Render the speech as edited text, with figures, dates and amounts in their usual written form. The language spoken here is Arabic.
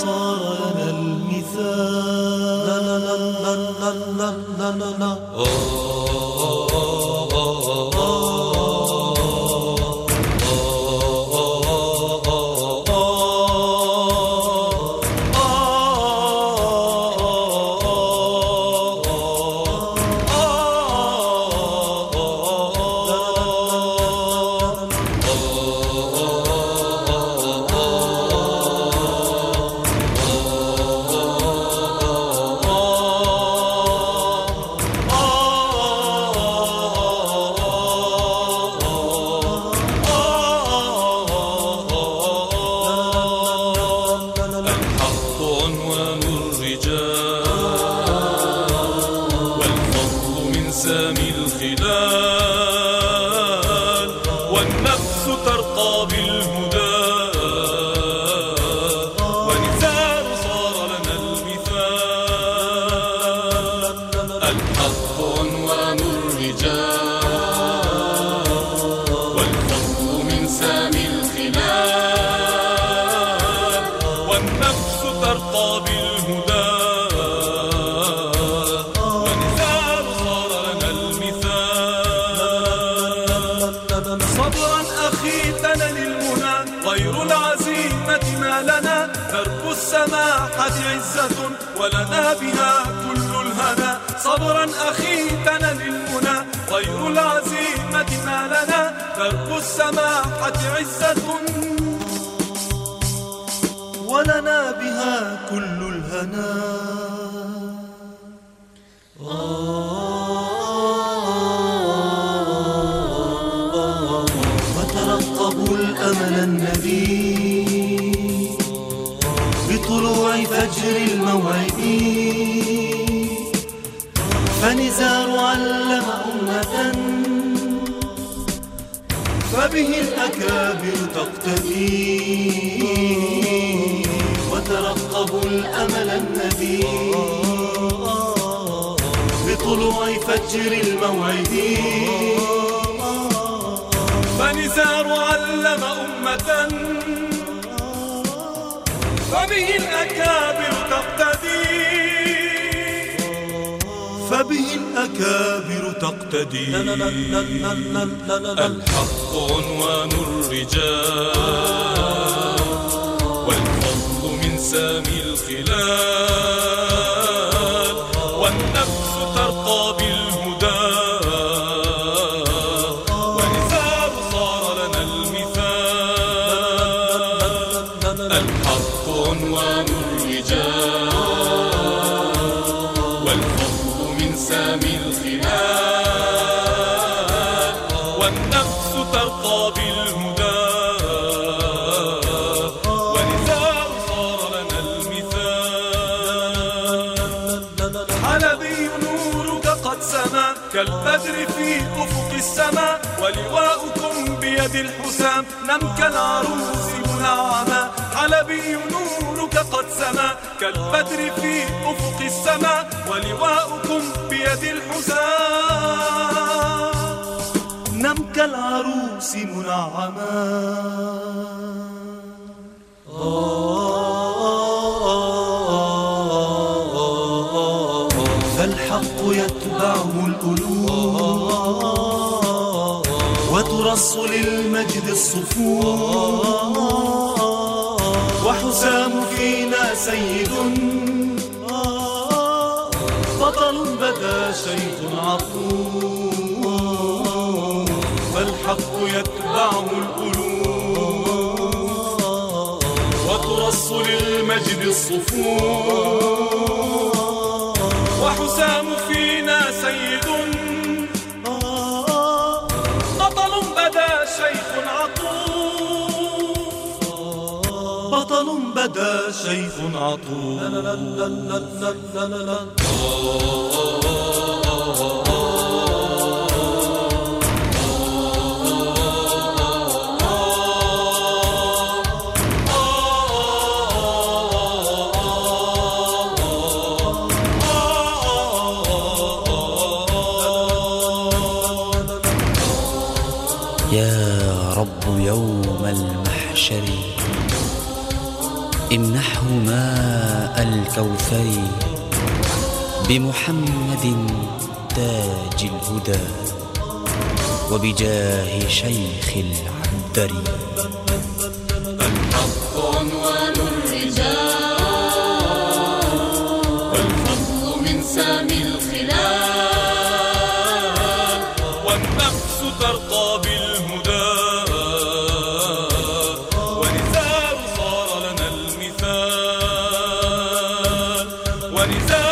صار لنا المثال. سامي الخلال والنفس ترقى بالهدى ونزار صار لنا المثال. الحق عنوان الرجال والفضل من سامي الخلال والنفس ترقى بالهدى صبرا أخي تنل المنى غير العزيمة ما لنا درب السماحة عزة ولنا بها كل الهنا. صبرا أخي تنل المنى غير العزيمة ما لنا درب السماحة عزة ولنا بها كل الهنا. وترقبوا الأمل النبي بطلوع فجر الموعد فنزار علم أمة فبه الأكابر تقتدي. وترقبوا الأمل النبي بطلوع فجر الموعد فنزار علم أمة فبه الأكابر تقتدي. فبه الأكابر تقتدي. الحق عنوان الرجال والفضل من سامي الخلال والنفس ترقى بالهدى ونزار صار لنا المثال. الحق عنوان الرجال والفضل من سامي الخلال والنفس ترقى بالهدى ونزار صار لنا المثال. حلبي نورك قد سما كالبدر في أفق السماء ولواؤكم بيد الحسام نم كالعروس منعما. حلبي نورك قد سما كالبدر في أفق السماء ولواؤكم بيد الحسام نم كالعروس منعما. فالحق يتبعه القلوب وترص للمجد الصفوف وحسام فينا سيد بطل بدا شيخ عطوف. فالحق يتبعه القلوب وترص للمجد الصفوف وحسام فينا سيد بطل بدا شيخ عطوف. بطل بدا شيخ عطوف. يا رب يوم المحشر امنحه ماء الكوثر بمحمد تاج الهدى وبجاه شيخ العنتري. الحق عنوان الرجال والفضل من سامي الخلال والنفس ترقى بالهدى ونزار صار لنا المثال ونزار